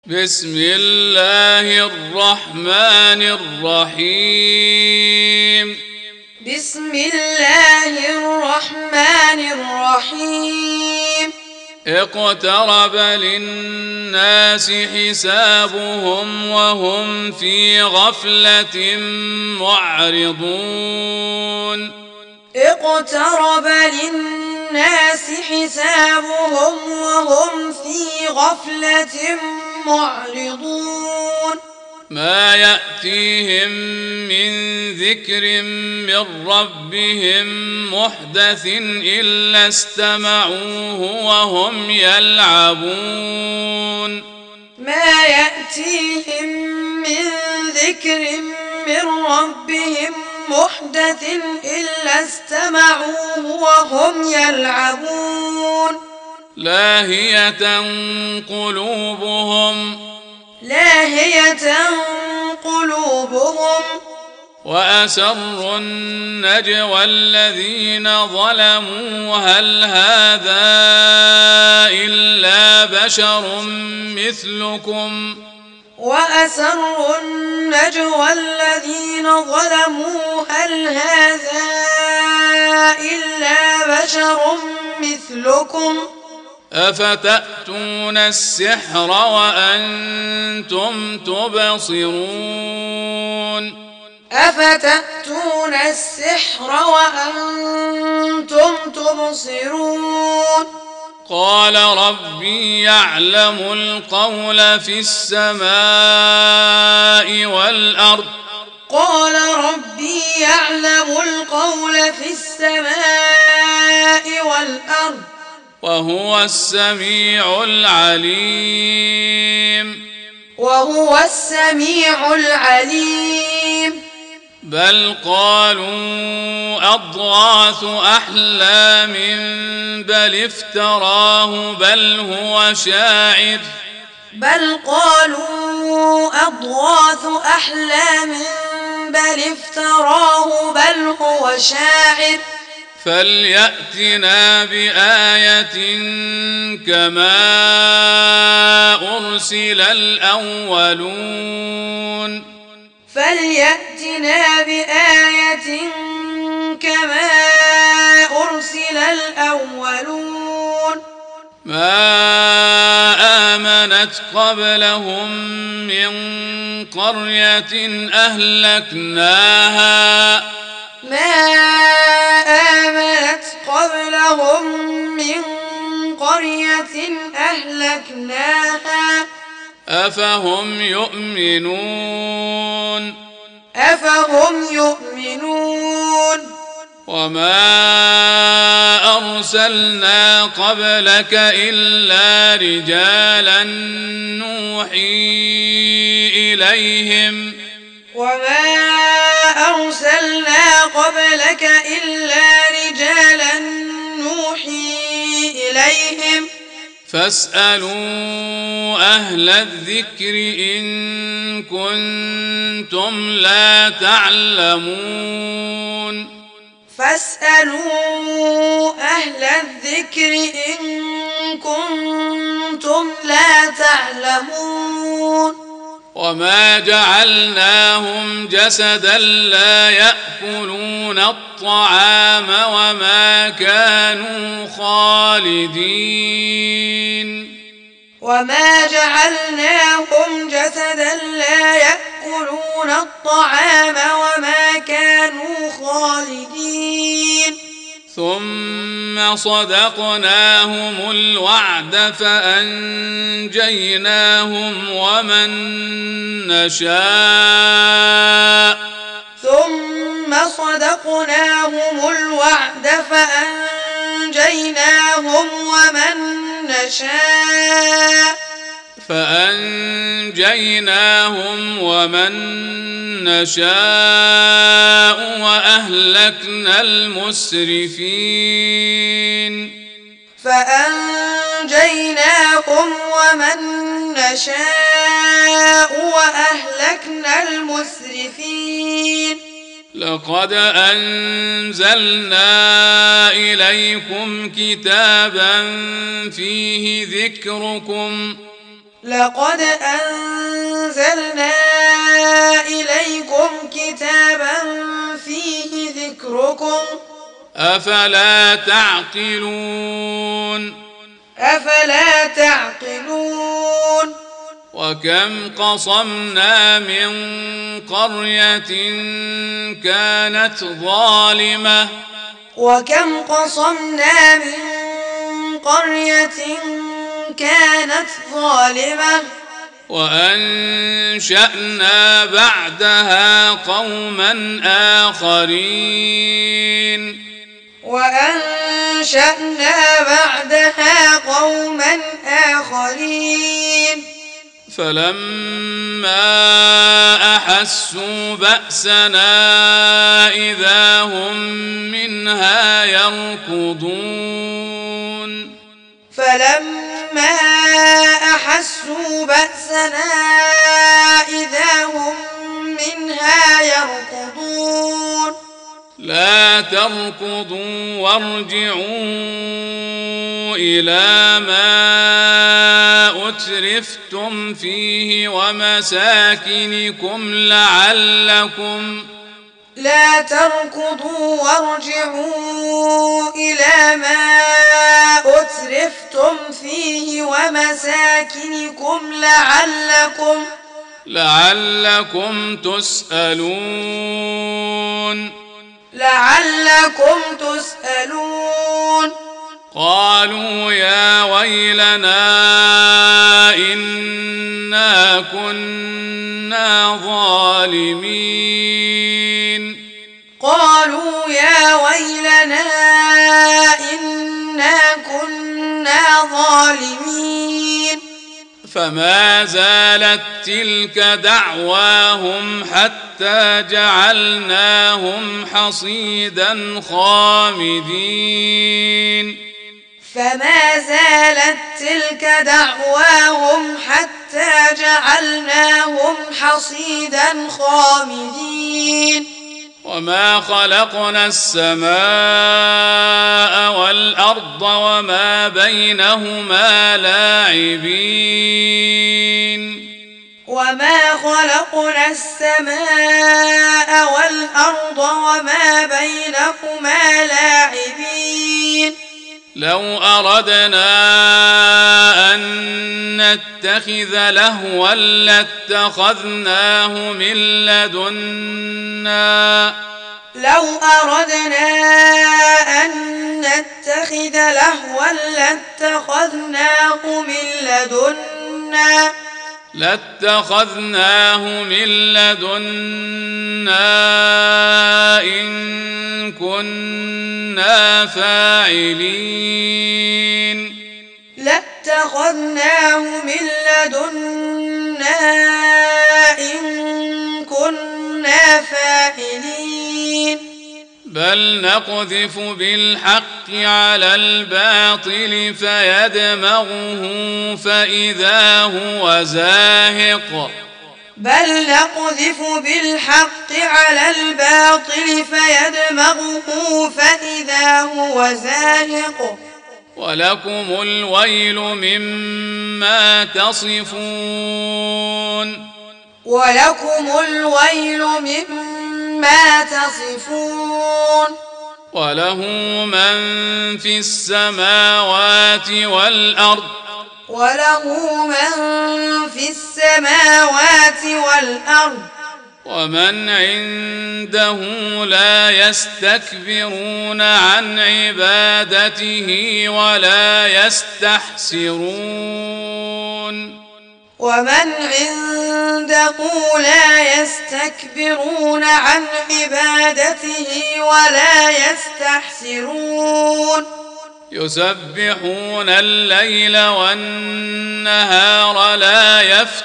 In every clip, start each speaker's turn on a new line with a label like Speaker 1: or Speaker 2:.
Speaker 1: بسم الله الرحمن الرحيم.
Speaker 2: بسم الله الرحمن الرحيم.
Speaker 1: اقترب للناس حسابهم وهم في غفلة معرضون.
Speaker 2: اقترب للناس حسابهم وهم في غفلة معرضون.
Speaker 1: ما يأتيهم من ذكر من ربهم محدث إلا استمعوه وهم يلعبون.
Speaker 2: ما يأتيهم من ذكر من ربهم محدث إلا استمعوه وهم يلعبون.
Speaker 1: لاهية
Speaker 2: قلوبهم
Speaker 1: وأسروا النجوى الذين ظلموا هل هذا إلا بشر مثلكم.
Speaker 2: وأسروا النجوى الذين ظلموا هل هذا إلا بشر مثلكم.
Speaker 1: أفتأتون السحر وأنتم تبصرون.
Speaker 2: أفتأتون السحر وأنتم تبصرون.
Speaker 1: قال ربي يعلم القول في السماء والأرض.
Speaker 2: قال ربي يعلم القول في السماء والأرض
Speaker 1: وهو السميع العليم. بل قالوا أضغاث أحلام بل افتراه بل هو شاعر فليأتنا بآية كما أرسل الأولون. ما آمنت قبلهم من قرية أهلكناها أفهم يؤمنون. وما أرسلنا قبلك إلا رجالا نوحي إليهم فاسألوا أهل الذكر إن كنتم لا تعلمون. وما جعلناهم جسدا لا يأكلون الطعام وما كانوا خالدين. ثم صدقناهم الوعد فأنجيناهم ومن نشاء وأهلكنا المسرفين. لقد أنزلنا إليكم كتابا فيه ذكركم
Speaker 2: لقد أنزلنا إليكم كتابا فيه ذكركم
Speaker 1: أفلا تعقلون
Speaker 2: أفلا تعقلون
Speaker 1: وكم قصمنا من قرية كانت ظالمة
Speaker 2: وكم قصمنا من قرية كانت ظالمة
Speaker 1: وأنشأنا بعدها قوما آخرين
Speaker 2: وأنشأنا بعدها قوما آخرين
Speaker 1: فلما أحسوا بأسنا إذا هم منها يركضون
Speaker 2: فلما أحسوا بأسنا إذا هم منها يركضون
Speaker 1: لا تركضوا وارجعوا إلى ما أترفتم فيه ومساكنكم لعلكم
Speaker 2: لا تركضوا وارجعوا إلى ما أترفتم فيه ومساكنكم
Speaker 1: لعلكم تسألون قالوا يا ويلنا إنا كنا ظالمين
Speaker 2: قالوا يا ويلنا إنا كنا ظالمين
Speaker 1: فما زالت تلك دعواهم حتى جعلناهم حصيدا خامدين
Speaker 2: فما زالت تلك دعواهم حتى جعلناهم حصيدا خامدين
Speaker 1: وما خلقنا السماء والأرض وما بينهما لاعبين
Speaker 2: وما خلقنا السماء والأرض وما بينهما لاعبين
Speaker 1: لو أردنا أن نتخذ لهوا لاتخذناه من لدنا
Speaker 2: لو أردنا أن نتخذ لهوا
Speaker 1: لاتخذناه من لدنا إن كنا فاعلين
Speaker 2: لاتخذناه من لدنا إن كنا فاعلين
Speaker 1: بل نقذف بالحق على الباطل فيدمغه فإذا هو زاهق
Speaker 2: بل نقذف بالحق على الباطل فيدمغه فإذا هو زاهق
Speaker 1: ولكم الويل مما تصفون
Speaker 2: ولكم الويل مما تصفون
Speaker 1: وله من في السماوات والأرض ومن عنده لا يستكبرون عن عبادته ولا يستحسرون
Speaker 2: ومن عنده لا يستكبرون عن عبادته ولا يستحسرون
Speaker 1: يسبحون الليل والنهار لا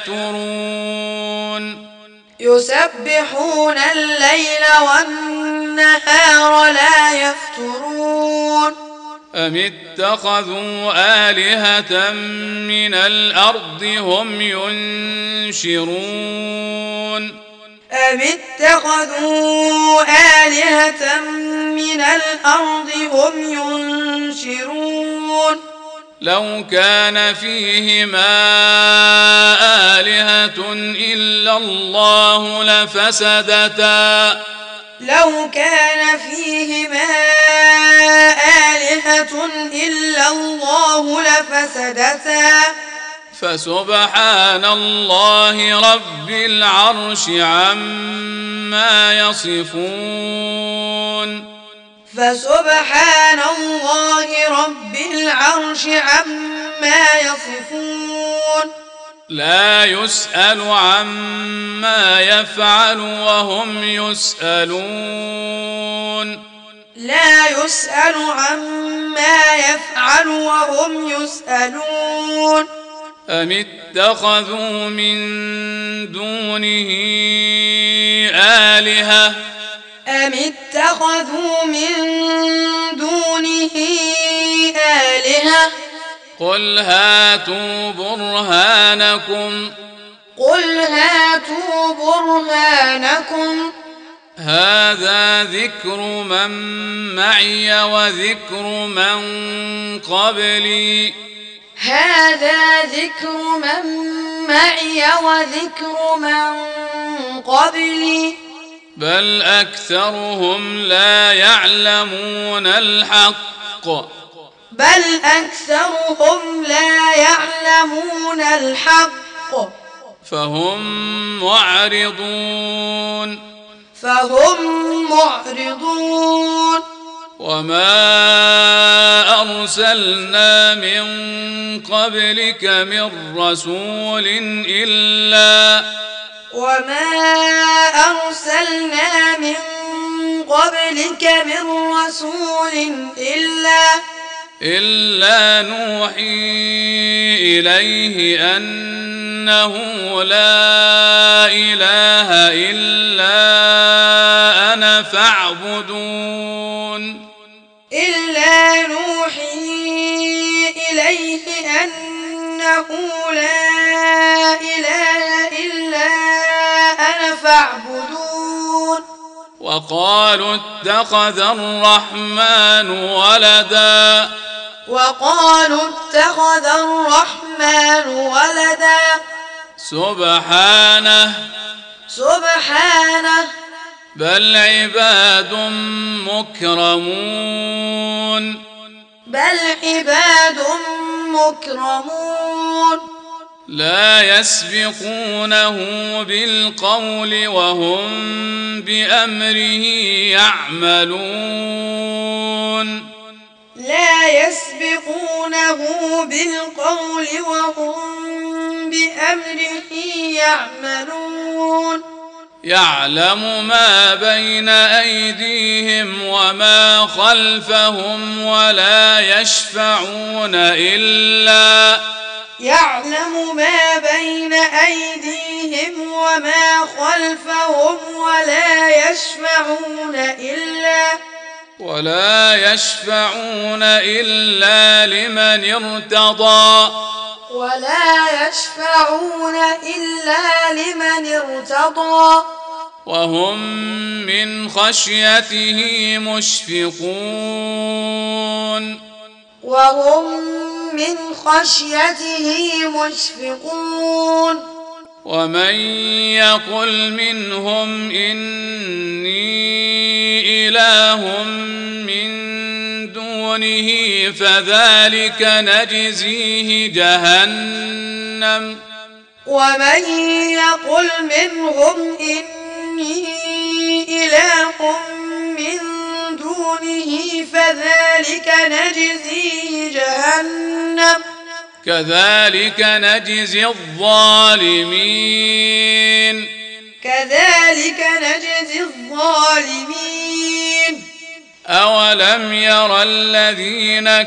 Speaker 1: يفترون
Speaker 2: يسبحون الليل والنهار لا يفترون
Speaker 1: أم اتخذوا آلهة من الأرض هم ينشرون
Speaker 2: أم اتخذوا آلهة من الأرض هم ينشرون
Speaker 1: لو كان فيهما آلهة إلا الله لفسدتا
Speaker 2: لو كان فيهما آلهة إلا الله لفسدتا
Speaker 1: فسبحان الله رب العرش عما يصفون
Speaker 2: فسبحان الله رب العرش عما يصفون
Speaker 1: لا يسأل عما يفعل وهم يسألون
Speaker 2: لا يسأل عما يفعل وهم يسألون
Speaker 1: أم اتخذوا من دونه آلهة
Speaker 2: أم اتخذوا من دونه آلهة
Speaker 1: قل هاتوا برهانكم
Speaker 2: قل هاتوا برهانكم
Speaker 1: هذا ذكر من معي وذكر من قبلي
Speaker 2: هذا ذكر من معي وذكر من قبلي
Speaker 1: بل أكثرهم لا يعلمون الحق
Speaker 2: بل أكثرهم لا يعلمون الحق
Speaker 1: فهم معرضون وما أرسلنا من قبلك من رسول إلا نوحي إليه أنه لا إله إلا أنا فاعبدون
Speaker 2: إلا نوحي إليه أنه لا إله إلا أنا فاعبدون
Speaker 1: وقالوا اتخذ الرحمن ولدا سبحانه بل عباد مكرمون لا يسبقونه بالقول وهم بأمره يعملون يعلم ما بين أيديهم وما خلفهم ولا يشفعون إلا لمن ارتضى وهم من خشيته مشفقون ومن يقل منهم إني إله من دونه فذلك نجزيه جهنم كذلك نجزي الظالمين أولم ير الذين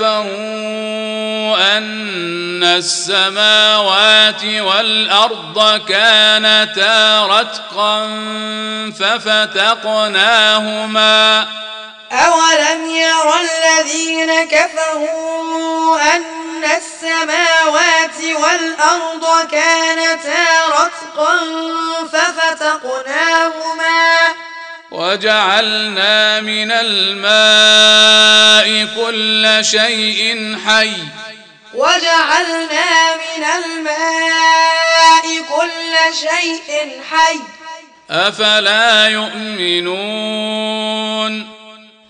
Speaker 1: كفروا أن السماوات والأرض كانتا رتقا ففتقناهما وجعلنا من الماء كل شيء حي
Speaker 2: وجعلنا من الماء كل شيء حي
Speaker 1: أفلا يؤمنون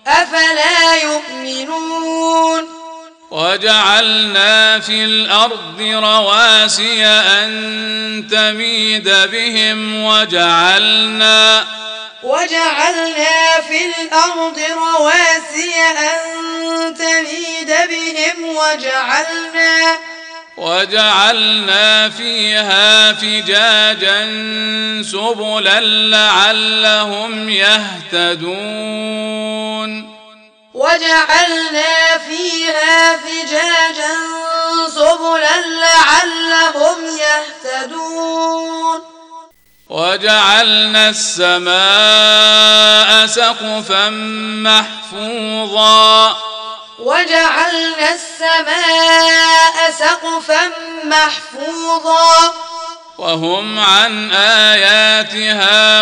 Speaker 1: وجعلنا في الأرض رواسي أن تميد بهم وجعلنا
Speaker 2: في الأرض رواسي أن تميد بهم وجعلنا
Speaker 1: فيها فجاجا سبلا لعلهم يهتدون وجعلنا السماء سقفا محفوظا وهم عن آياتها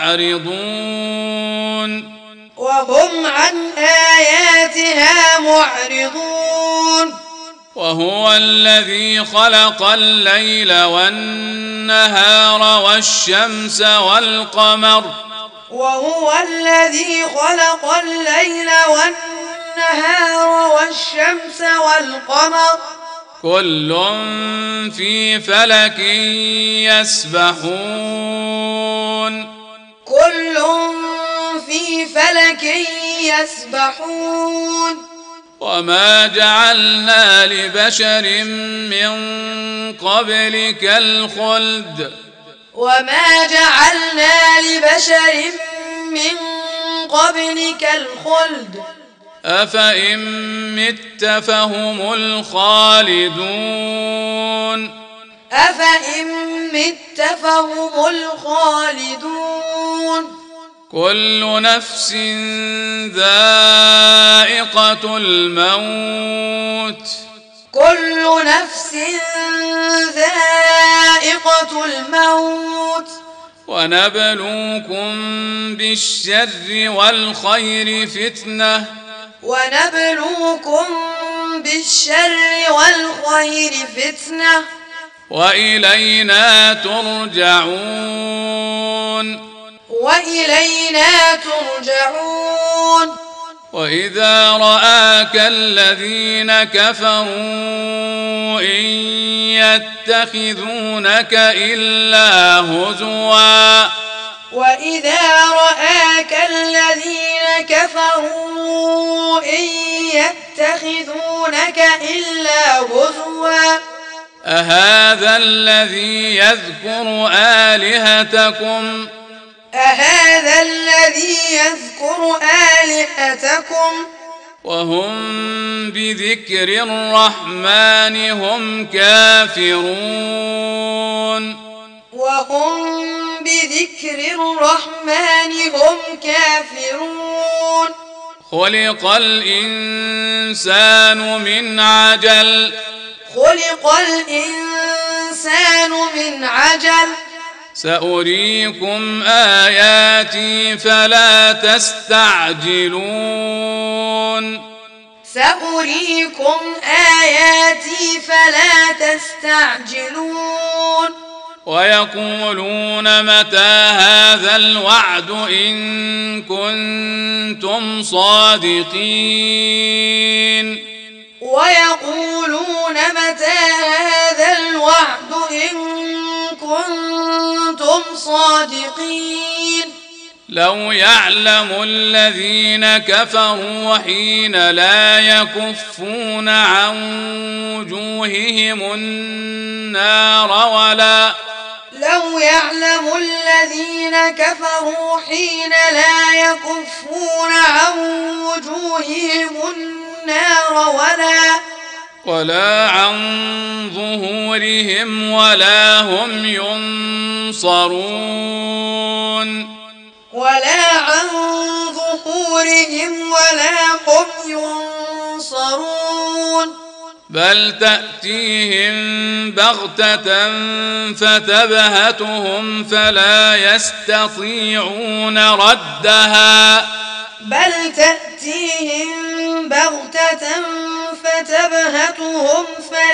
Speaker 1: معرضون وهو الذي خلق الليل والنهار والشمس والقمر كل في فلك يسبحون وما جعلنا لبشر من قبلك الخلد أفإن مت فهم الخالدون كل نفس ذائقة الموت ونبلوكم بالشر والخير فتنة وإلينا ترجعون وإذا رآك الذين كفروا إن يتخذونك إلا هزوا أهذا الذي يذكر آلهتكم وهم بذكر الرحمن هم كافرون خلق الإنسان من عجل سأريكم آياتي فلا تستعجلون ويقولون متى هذا الوعد إن كنتم صادقين لو يعلم الذين كفروا حين لا يكفون عن وجوههم النار ولا عن ظهورهم ولا هم ينصرون بل تأتيهم بغتة فتبهتهم فلا يستطيعون ردها
Speaker 2: فتبهتهم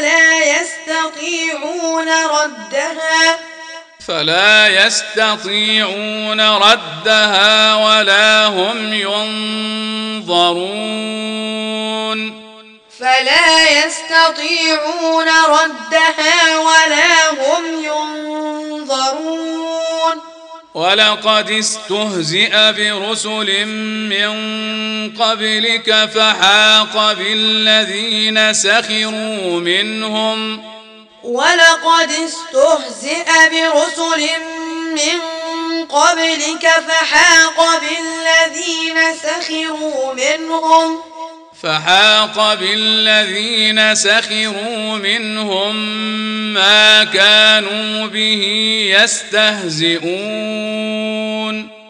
Speaker 2: فلا يستطيعون ردها ولا هم ينظرون ولقد استهزئ برسل من قبلك فحاق بالذين سخروا منهم ما كانوا به يستهزئون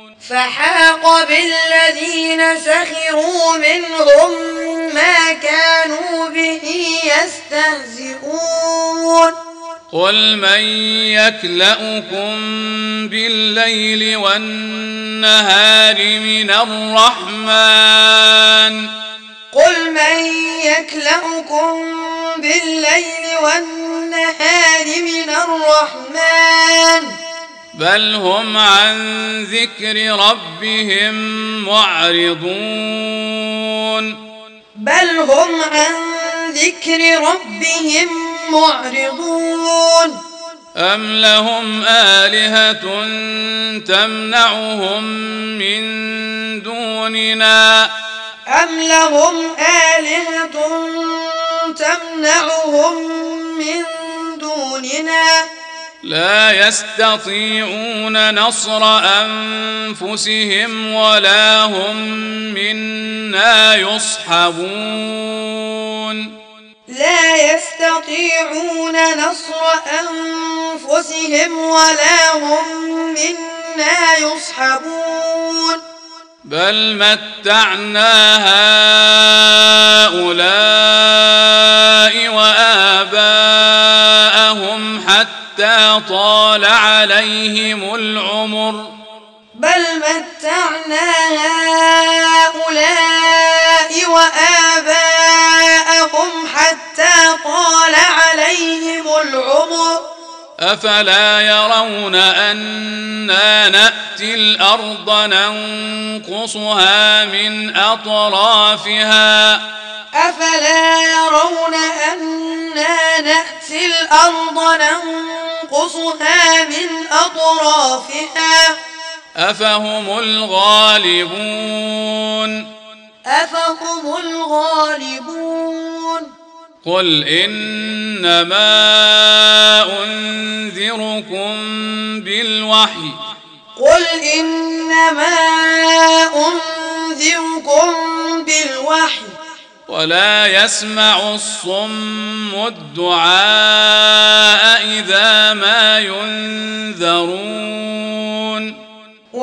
Speaker 2: قل من يكلؤكم بالليل والنهار من الرحمن بل هم عن ذكر ربهم معرضون أم لهم آلهة تمنعهم من دوننا لا يستطيعون نصر أنفسهم ولا هم منا يصحبون بل متعنا هؤلاء وآباءهم حتى طال عليهم العمر أفلا يرون أنا نأتي الأرض ننقصها من أطرافها أفهم الغالبون قل إنما أنذركم بالوحي ولا يسمع الصم الدعاء إذا ما ينذرون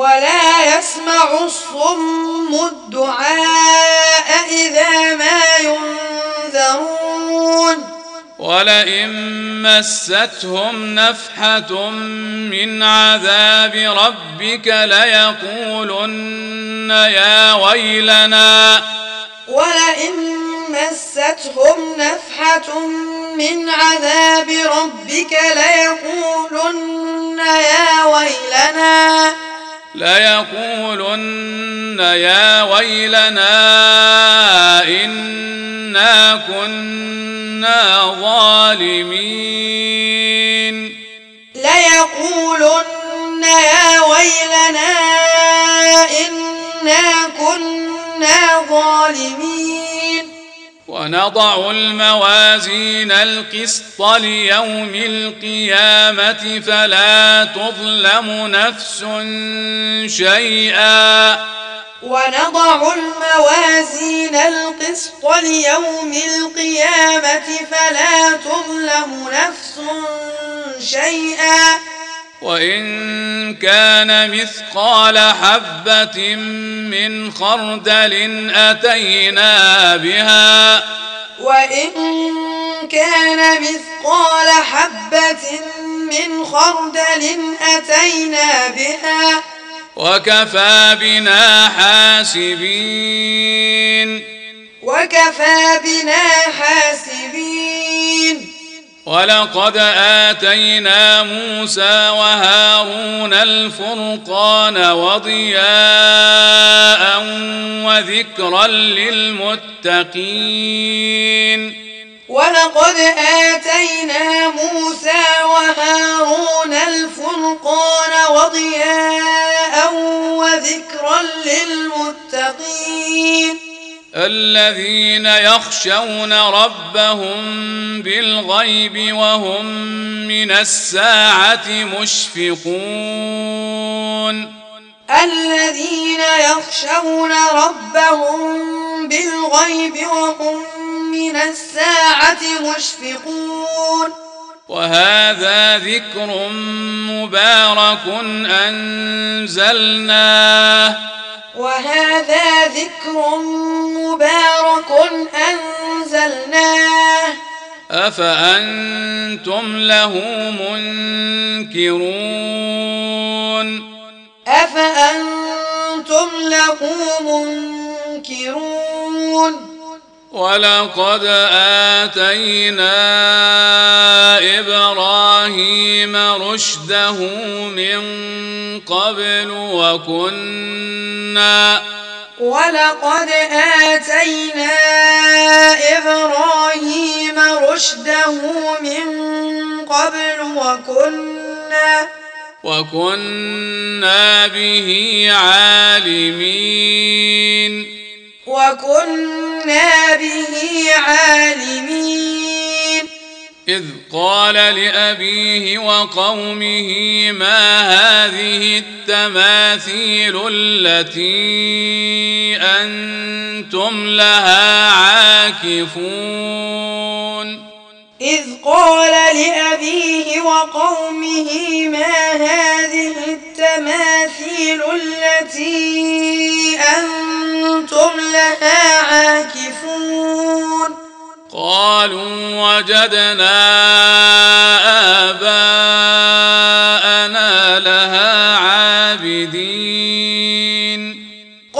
Speaker 2: ولئن مستهم نفحة من عذاب ربك ليقولن يا ويلنا إنا كنا ظالمين ونضع الموازين القسط ليوم القيامة فلا تظلم نفس شيئا وإن كان مثقال حبة من خردل أتينا بها وكفى بنا حاسبين
Speaker 3: وكفى بنا حاسبين
Speaker 2: ولقد آتينا موسى وهارون الفرقان وضياء وذكرا للمتقين
Speaker 3: ولقد آتينا موسى وهارون الفرقان وضياء وذكرا للمتقين
Speaker 2: الذين يخشون ربهم بالغيب وهم من الساعة مشفقون
Speaker 3: الذين يخشون ربهم بالغيب وهم من الساعة مشفقون
Speaker 2: وهذا ذكر مبارك أنزلناه
Speaker 3: وهذا ذكر مبارك أنزلناه
Speaker 2: أفأنتم له منكرون
Speaker 3: أفأنتم له منكرون
Speaker 2: ولقد آتينا إبراهيم رشده من قبل
Speaker 3: ولقد آتينا إبراهيم رشده من قبل
Speaker 2: وكنا به عالمين إذ قال لأبيه وقومه ما هذه التماثيل التي أنتم لها عاكفون
Speaker 3: إذ قال لأبيه وقومه ما هذه التماثيل التي أنتم لها عاكفون
Speaker 2: قالوا وجدنا آباءنا لها عابدين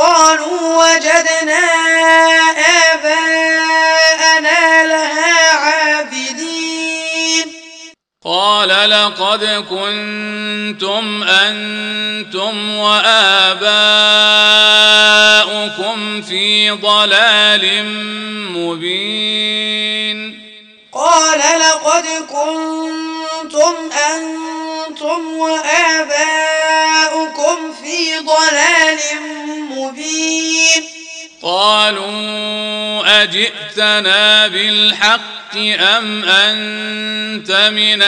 Speaker 2: قال لقد كنتم أنتم وآباؤكم في ضلال مبين
Speaker 3: قال لقد كنتم أنتم وآباؤكم في ضلال مبين
Speaker 2: قالوا أجئتنا بالحق أم أنت من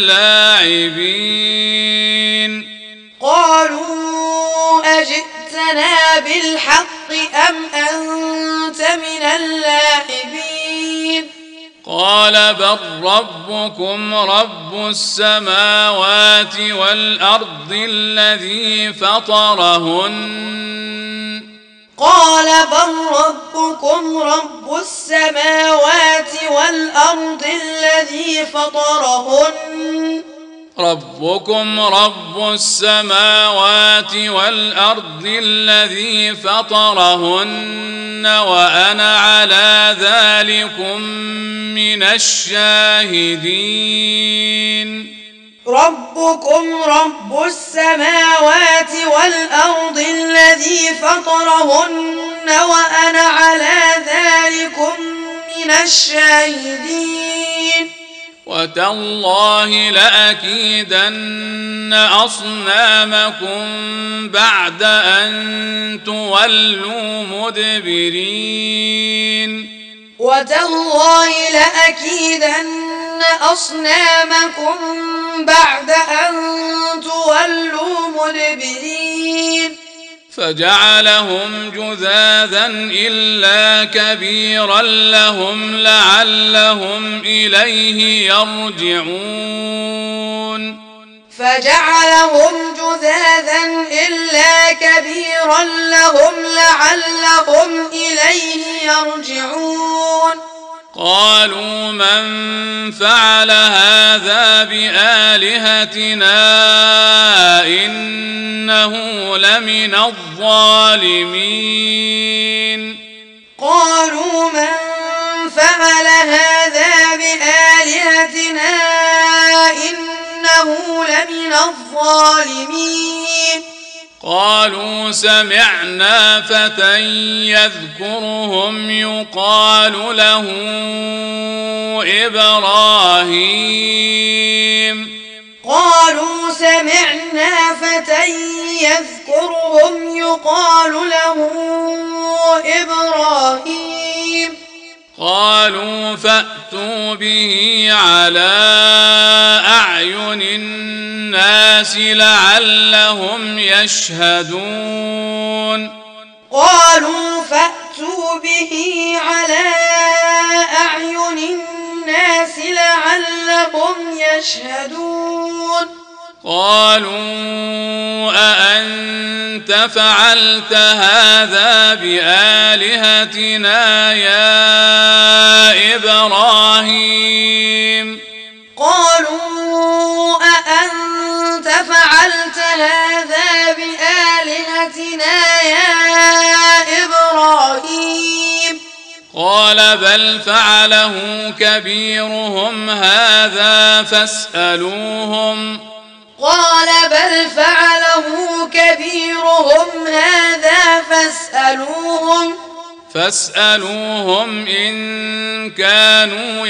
Speaker 2: اللاعبين
Speaker 3: قالوا أجئتنا بالحق أم أنت من اللاعبين
Speaker 2: قال بل ربكم رب السماوات والأرض الذي فطرهن
Speaker 3: قال بل ربكم رب السماوات والأرض الذي فطرهن
Speaker 2: ربكم رب السماوات والأرض الذي فطرهن وأنا على ذلكم من الشاهدين
Speaker 3: ربكم رب السماوات والأرض الذي فطرهن وأنا على ذلكم من الشاهدين
Speaker 2: وتالله لأكيدن أصنامكم بعد أن تولوا مدبرين
Speaker 3: وتالله لأكيدن أصنامكم بعد أن تولوا مدبرين
Speaker 2: فجعلهم جذاذا إلا كبيرا لهم لعلهم إليه يرجعون
Speaker 3: فجعلهم جذاذا إلا كبيرا لهم لعلهم إليه يرجعون
Speaker 2: قالوا من فعل هذا بآلهتنا إنه لمن الظالمين
Speaker 3: قالوا من فعل هذا بآلهتنا إنه لمن الظالمين
Speaker 2: قالوا سمعنا فتى يذكرهم يقال له إبراهيم
Speaker 3: قالوا سمعنا فتى يذكرهم يقال له إبراهيم
Speaker 2: قالوا فأتوا به على أعين الناس لعلهم يشهدون
Speaker 3: قالوا فأتوا به على أعين الناس لعلهم يشهدون
Speaker 2: قالوا أأنت فعلت هذا بآلهتنا يا إبراهيم
Speaker 3: قالوا أأنت فعلت هذا بآلهتنا يا إبراهيم
Speaker 2: قال بل فعله كبيرهم هذا فاسألوهم
Speaker 3: هذا
Speaker 2: فاسألوهم إن كانوا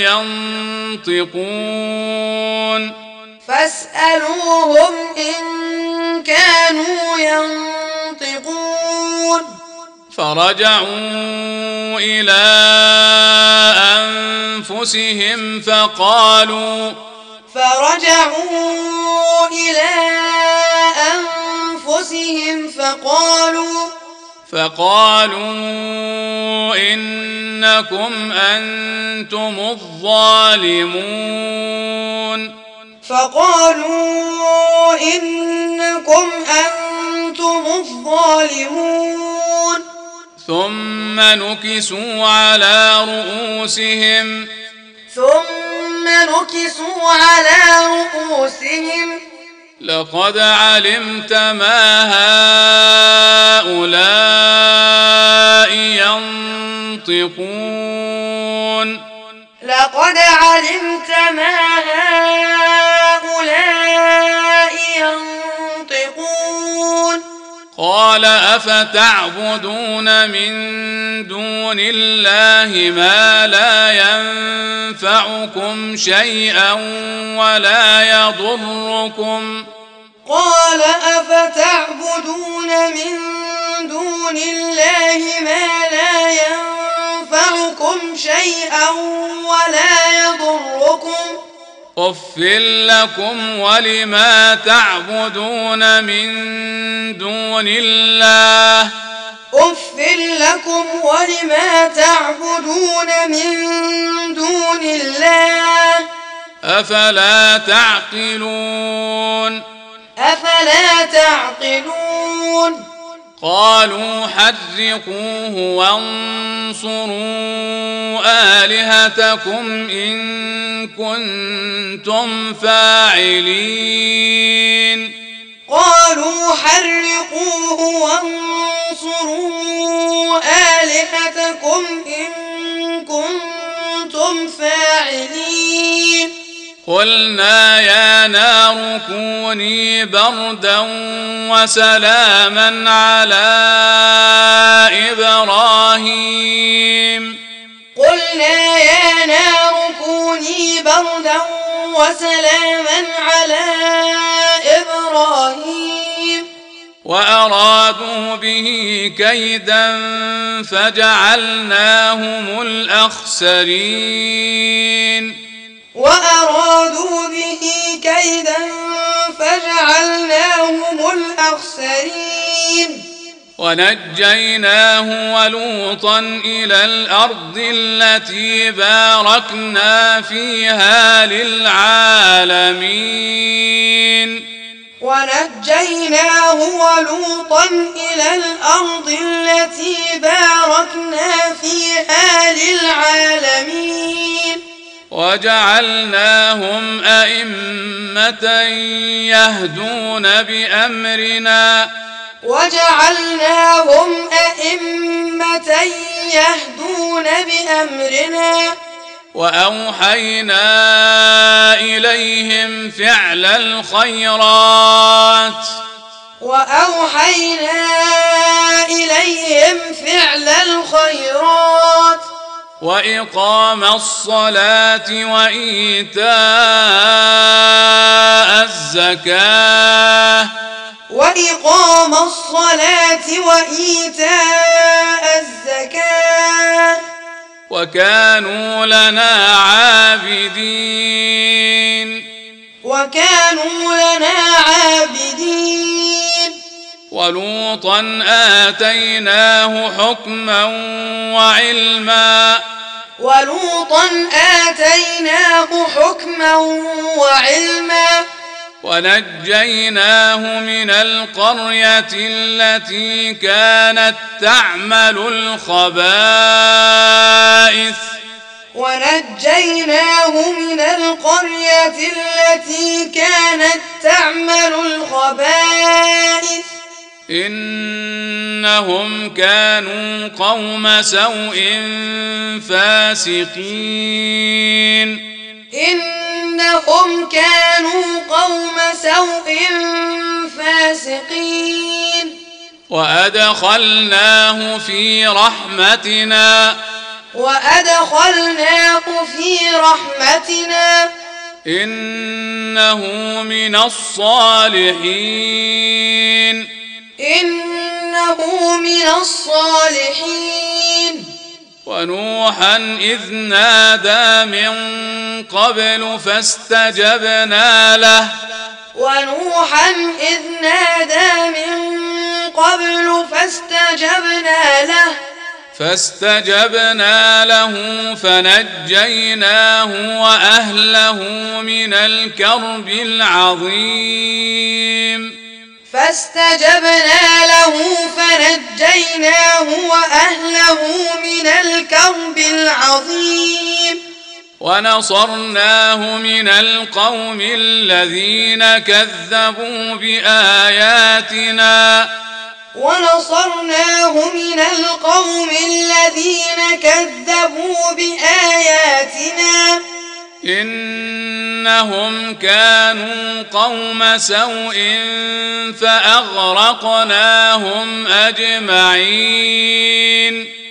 Speaker 2: ينطقون فرجعوا إلى أنفسهم فقالوا إنكم أنتم الظالمون ثم نكسوا على رؤوسهم لقد علمت ما هؤلاء ينطقون قال أفتعبدون من دون الله ما لا ينفعكم شيئا ولا يضركم أف لكم ولما تعبدون من دون الله أفلا تعقلون قالوا حرقوه وانصروا آلهتكم إن كنتم فاعلين قلنا يا نار كوني بردا وسلاما على إبراهيم وأرادوا به كيدا فجعلناهم الأخسرين ونجيناه ولوطا إلى الأرض التي باركنا فيها للعالمين وجعلناهم أئمة يهدون بأمرنا
Speaker 3: يهدون بأمرنا
Speaker 2: وأوحينا إليهم فعل الخيرات وإقام الصلاة وإيتاء الزكاة وكانوا لنا عابدين ولوطا آتيناه حكما وعلما ونجيناه من القرية التي كانت تعمل الخبائث إنهم كانوا قوم سوء فاسقين وأدخلناه في رحمتنا إنه من الصالحين ونوحا إذ نادى من قبل فاستجبنا له فنجيناه وأهله من الكرب العظيم ونصرناه من القوم الذين كذبوا بآياتنا إنهم كانوا قوم سوء فأغرقناهم أجمعين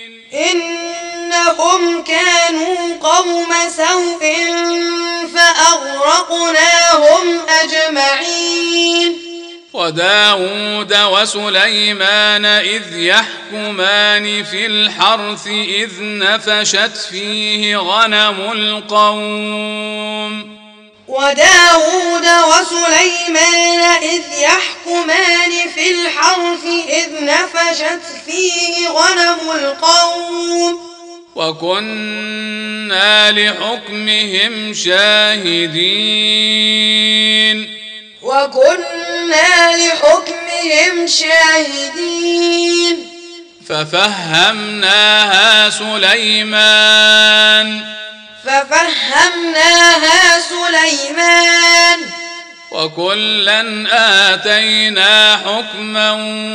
Speaker 2: وداود وسليمان إذ يحكمان في الحرث إذ نفشت فيه غنم القوم وكنا لحكمهم شاهدين ففهمناها سليمان وكلا آتينا حكما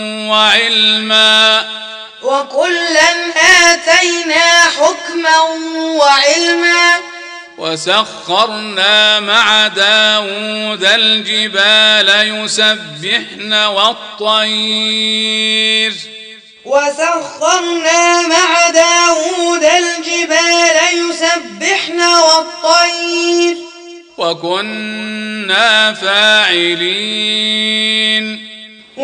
Speaker 2: وعلما وسخرنا مع داود الجبال يسبحن والطير وكنا فاعلين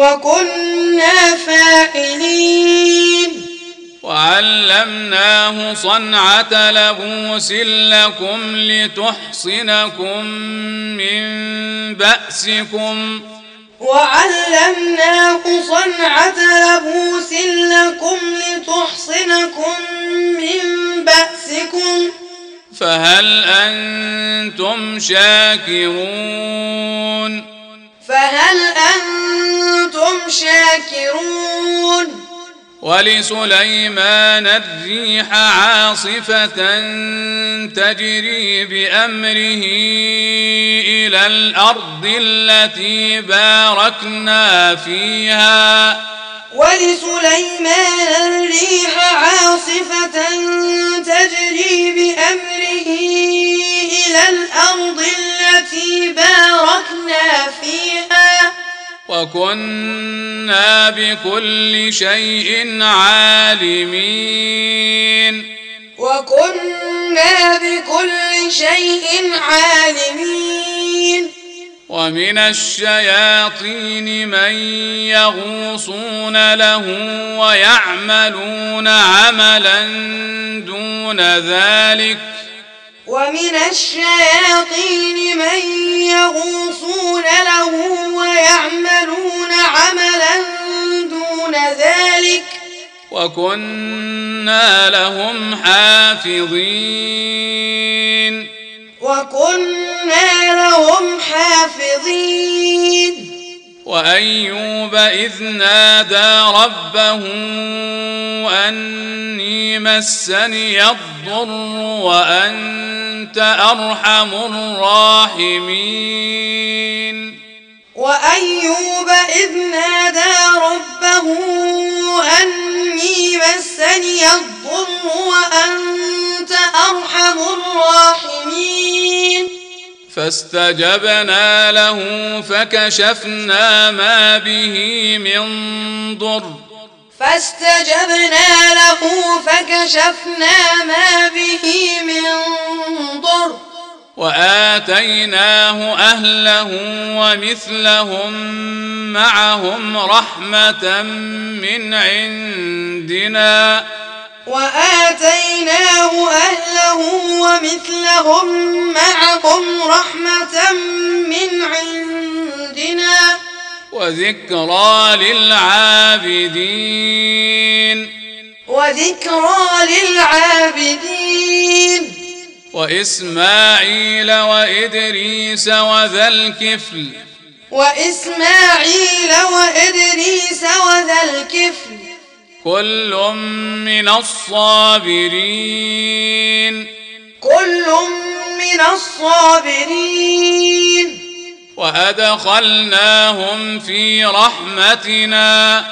Speaker 2: وعلمناه صنعة لبوس لكم لتحصنكم من بأسكم فهل أنتم شاكرون ولسليمان الريح عاصفة تجري بأمره إلى الأرض التي باركنا فيها
Speaker 3: ولسليمان الريح عاصفة تجري بأمره إلى الأرض التي باركنا فيها
Speaker 1: وكنا بكل شيء عالمين ومن الشياطين من يغوصون له ويعملون عملا دون ذلك وكنا لهم حافظين وأيوب إذ نادى ربه أني مسني الضر وأنت أرحم الراحمين فاستجبنا له فكشفنا ما به من ضر وآتيناه أهله ومثلهم معهم رحمة من عندنا وذكرى للعابدين وإسماعيل وإدريس وذا الكفل كل من الصابرين وأدخلناهم في رحمتنا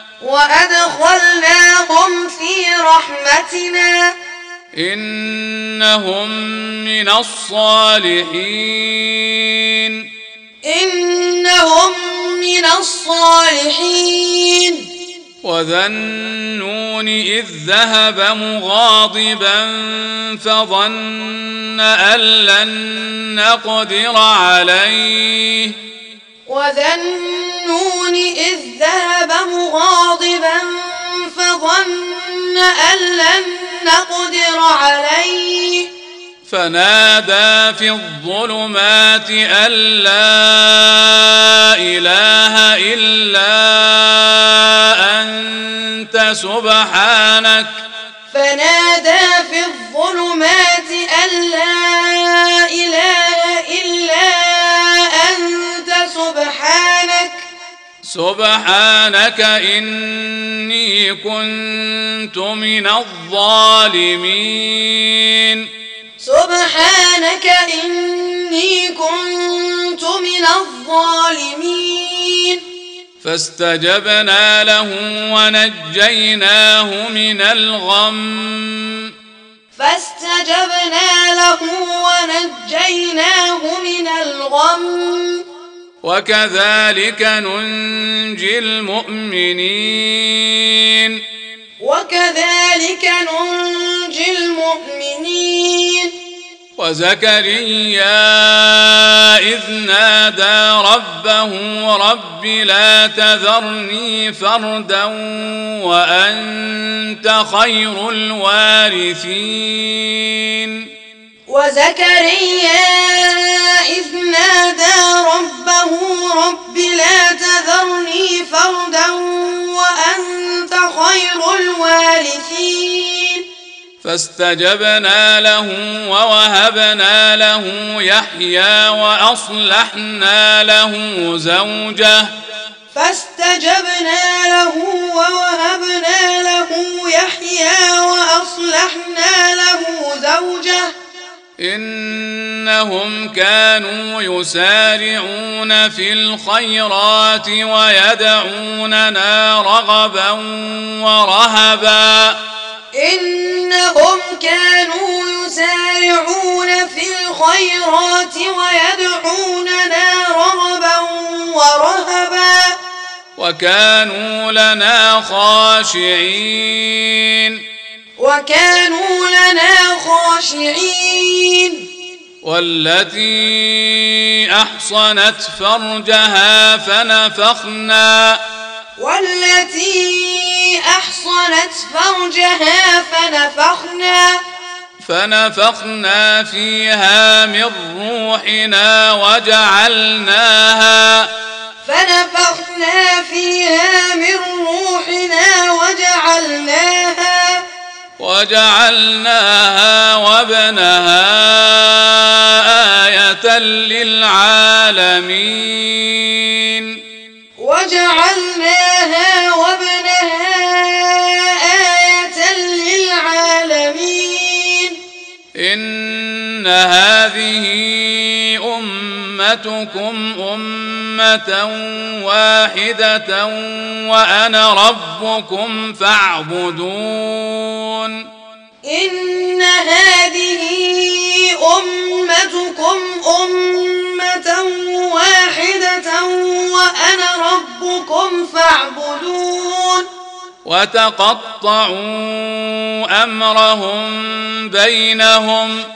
Speaker 1: إنهم من الصالحين وذا النون إذ ذهب مغاضبا فظن أن لن نقدر عليه فنادى في الظلمات أن لا إله إلا أنت سبحانك سبحانك إني كنت من الظالمين فاستجبنا له ونجيناه من الغم وكذلك ننجي المؤمنين وزكريا إذ نادى ربه رب لا تذرني فردا وأنت خير الوارثين فاستجبنا له ووهبنا له يحيى وأصلحنا له زوجه إنهم كانوا يسارعون في الخيرات ويدعوننا رغبا ورهبا
Speaker 3: إنهم كانوا يسارعون في الخيرات ويدعوننا رغبا ورهبا
Speaker 1: وكانوا لنا خاشعين والتي أحصنت فرجها فنفخنا فيها من روحنا وجعلناها وابنها آية للعالمين إن هذه أمتكم أمة واحدة وأنا ربكم فاعبدون
Speaker 3: إن هذه أمتكم أمة واحدة وأنا ربكم فاعبدون
Speaker 1: وتقطعوا أمرهم بينهم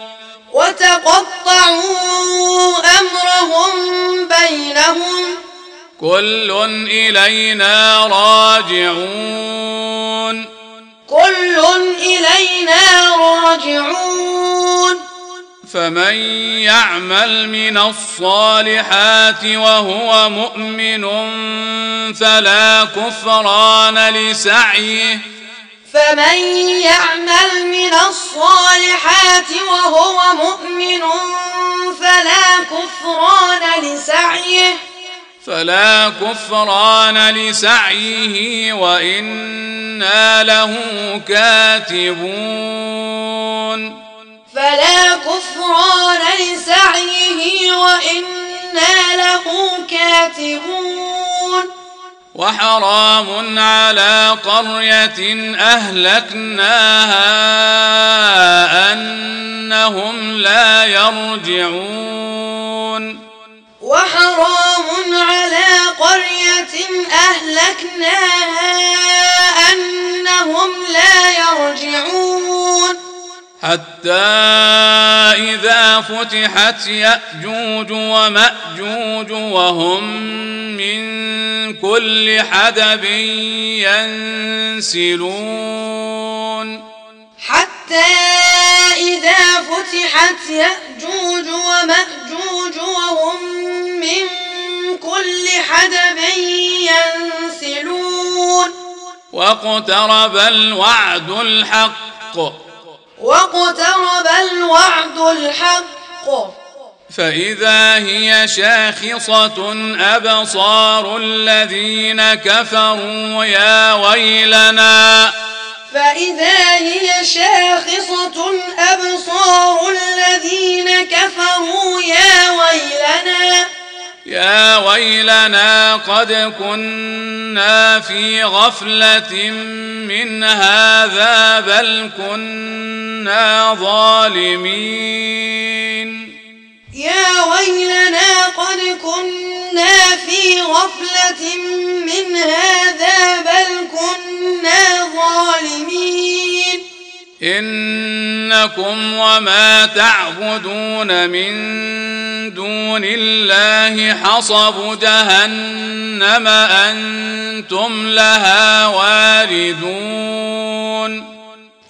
Speaker 1: كل إلينا راجعون فمن يعمل من الصالحات وهو مؤمن فلا كفران لسعيه وإنا له كاتبون وحرام على قرية أهلكناها أنهم لا يرجعون حتى إذا فتحت يأجوج ومأجوج وهم من كل حدب ينسلون واقترب الوعد الحق فإذا هي شاخصة أبصار الذين كفروا يا ويلنا يا ويلنا قد كنا في غفلة من هذا بل كنا ظالمين إنكم وما تعبدون من دون الله حصب جهنم أنتم لها واردون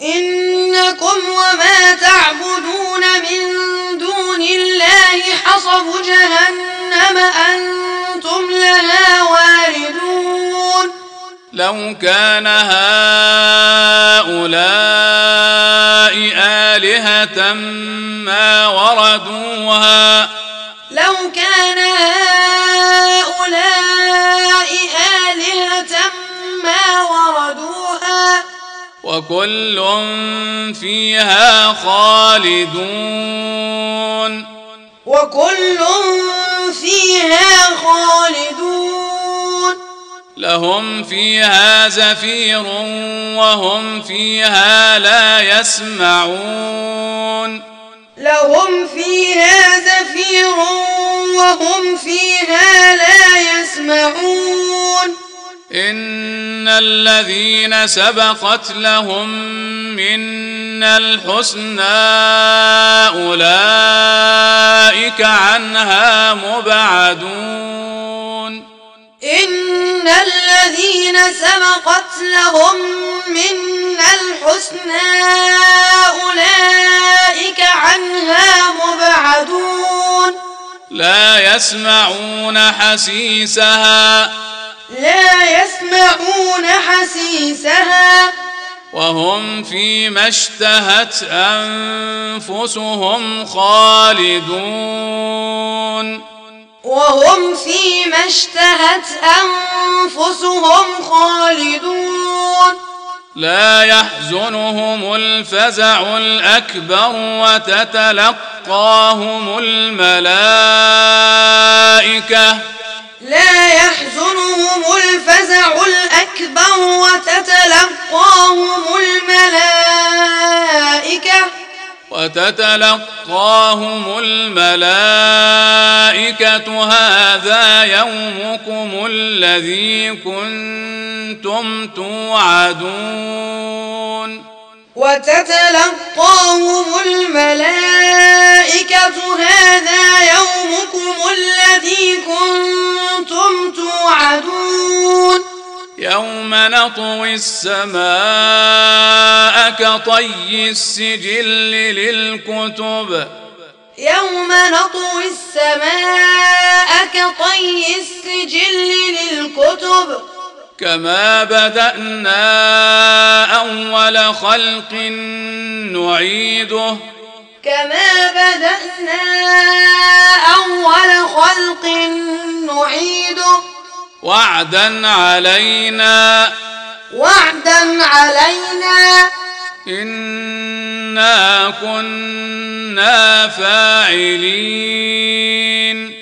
Speaker 1: لو كان هؤلاء آلهة ما وردوها وكل فيها خالدون
Speaker 3: وكل فيها خالدون
Speaker 1: لهم فيها زفير وهم فيها لا يسمعون
Speaker 3: لهم فيها زفير وهم فيها لا يسمعون
Speaker 1: إن الذين سبقت لهم منا الحسنى أولئك عنها مبعدون
Speaker 3: إن الذين سبقت لهم منا الحسنى أولئك عنها مبعدون
Speaker 1: لا يسمعون حسيسها وهم فيما اشتهت أنفسهم خالدون لا يحزنهم الفزع الأكبر وتتلقاهم الملائكة هذا يومكم الذي كنتم توعدون يوم نطوي السماء كطي السجل للكتب كما بدأنا أول خلق نعيده وعدا علينا إنا كنا فاعلين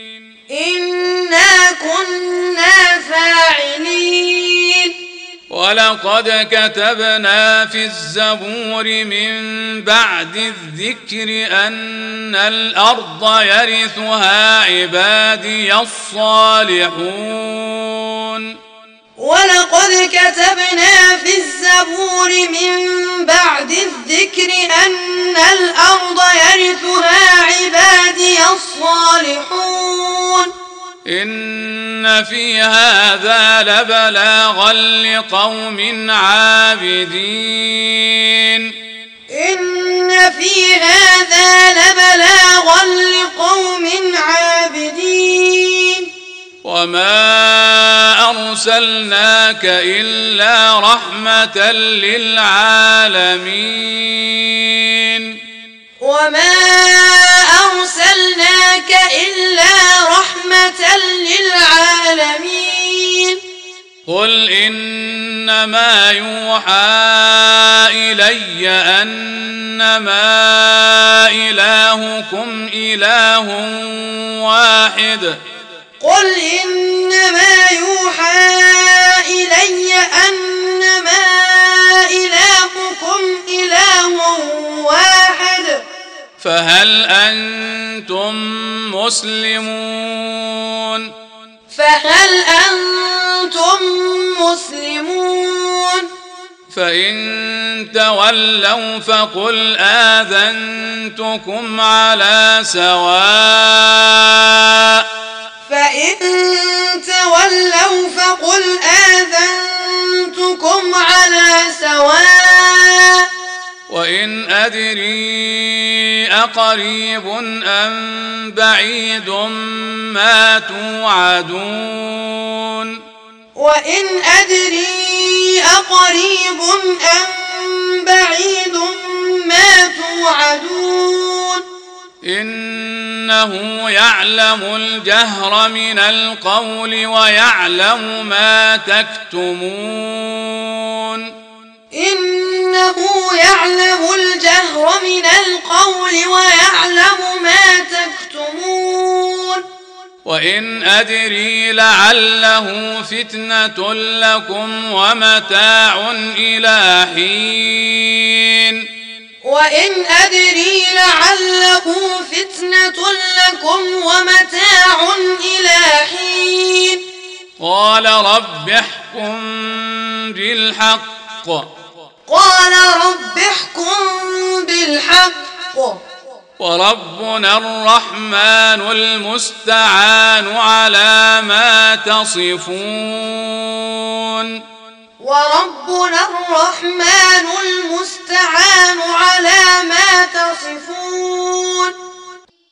Speaker 1: ولقد كتبنا في الزبور من بعد الذكر أن الأرض يرثها عبادي الصالحون
Speaker 3: ولقد كتبنا في الزبور من بعد الذكر أن الأرض يرثها عبادي الصالحون
Speaker 1: إن في هذا لبلاغا لقوم عابدين وما أرسلناك إلا رحمة للعالمين قل إنما يوحى إلي أنما إلهكم إله واحد فهل أنتم مسلمون فإن تولوا فقل آذنتكم على سواء وإن أدري أقريب أم بعيد ما توعدون إنه يعلم الجهر من القول ويعلم ما تكتمون
Speaker 3: إنه يعلم الجهر من القول ويعلم ما تكتمون
Speaker 1: وإن أدري لعله فتنة لكم ومتاع إلى حين
Speaker 3: وإن أدري لعله فتنة لكم ومتاع إلى حين
Speaker 1: قال رب احكم بالحق
Speaker 3: قال رب احكم بالحق
Speaker 1: وربنا الرحمن المستعان على ما تصفون
Speaker 3: وربنا الرحمن المستعان على ما تصفون